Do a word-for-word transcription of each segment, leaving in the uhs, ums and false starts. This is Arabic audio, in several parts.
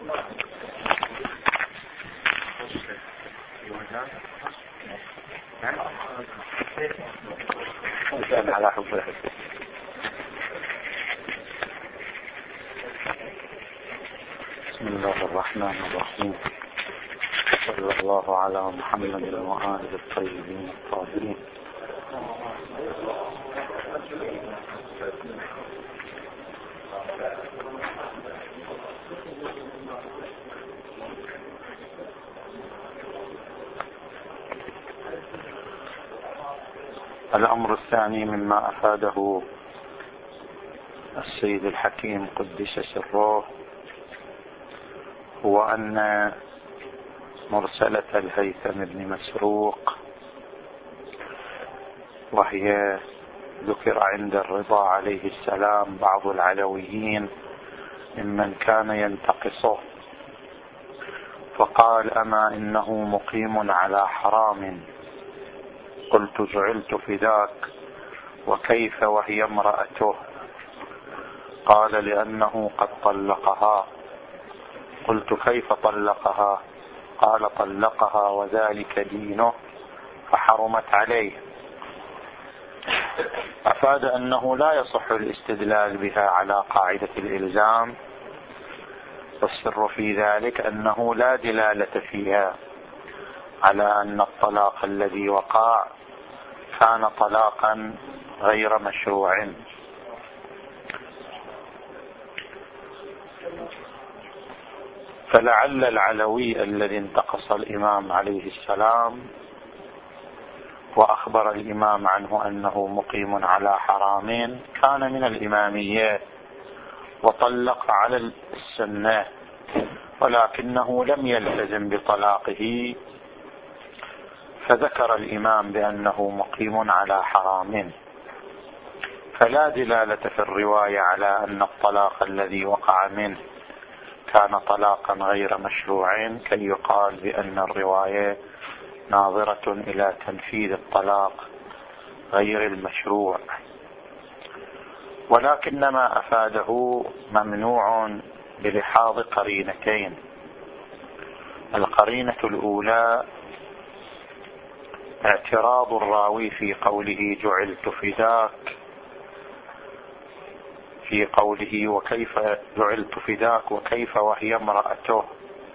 على حبه. بسم الله الرحمن الرحيم. صلى الله على محمد وآله الطيبين الطاهرين. الأمر الثاني مما أفاده السيد الحكيم قدس سره هو أن مرسلة الهيثم بن مسروق، وهي ذكر عند الرضا عليه السلام بعض العلويين ممن كان ينتقصه، فقال: أما إنه مقيم على حرام. قلت: جعلت فداك، وكيف وهي امرأته؟ قال: لأنه قد طلقها. قلت: كيف طلقها؟ قال: طلقها وذلك دينه فحرمت عليه. أفاد أنه لا يصح الاستدلال بها على قاعدة الإلزام، والسر في ذلك أنه لا دلالة فيها على أن الطلاق الذي وقع كان طلاقا غير مشروع. فلعل العلوي الذي انتقص الإمام عليه السلام وأخبر الإمام عنه أنه مقيم على حرام كان من الإمامية وطلق على السنة، ولكنه لم يلتزم بطلاقه، فذكر الإمام بأنه مقيم على حرام. فلا دلالة في الرواية على أن الطلاق الذي وقع منه كان طلاقا غير مشروع كي يقال بأن الرواية ناظرة إلى تنفيذ الطلاق غير المشروع، ولكن ما أفاده ممنوع بلحاظ قرينتين. القرينة الأولى اعتراض الراوي في قوله: جعلت فداك، في قوله: وكيف جعلت فداك وكيف وهي امرأته.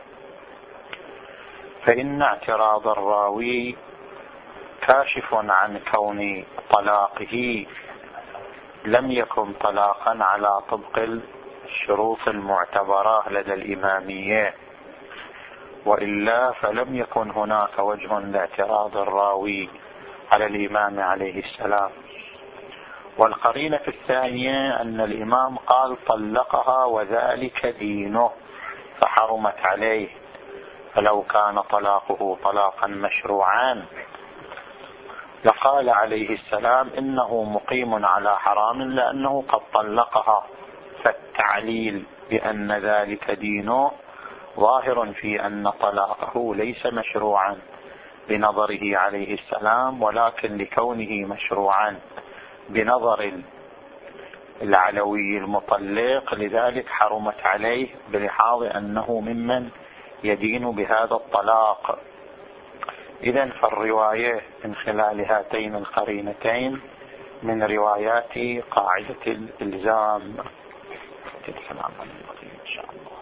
فإن اعتراض الراوي كاشف عن كون طلاقه لم يكن طلاقا على طبق الشروط المعتبرة لدى الإمامية، وإلا فلم يكن هناك وجه لاعتراض الراوي على الإمام عليه السلام. والقرينة الثانية أن الإمام قال: طلقها وذلك دينه فحرمت عليه. فلو كان طلاقه طلاقا مشروعا لقال عليه السلام إنه مقيم على حرام لأنه قد طلقها. فالتعليل بأن ذلك دينه ظاهر في أن طلاقه ليس مشروعا بنظره عليه السلام، ولكن لكونه مشروعا بنظر العلوي المطلق لذلك حرمت عليه، بلحاظ أنه ممن يدين بهذا الطلاق. إذن فالرواية من خلال هاتين القرينتين من روايات قاعدة الإلزام. إن شاء الله.